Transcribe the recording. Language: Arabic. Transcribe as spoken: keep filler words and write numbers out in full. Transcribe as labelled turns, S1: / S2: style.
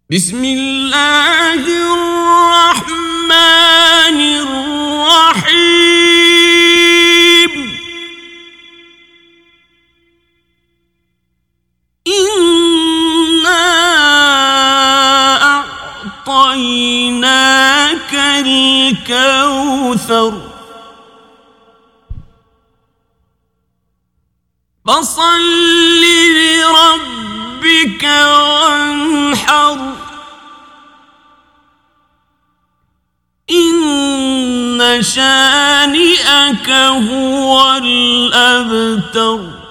S1: بسم الله الرحمن الرحيم إنا أعطيناك الكوثر فصل لربك وانحر إن شانئك هو الأبتر.